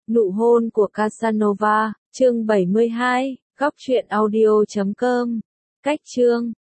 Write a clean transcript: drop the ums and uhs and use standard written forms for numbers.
Nụ hôn của Casanova, chương 72, góc truyện audio.com. Cách chương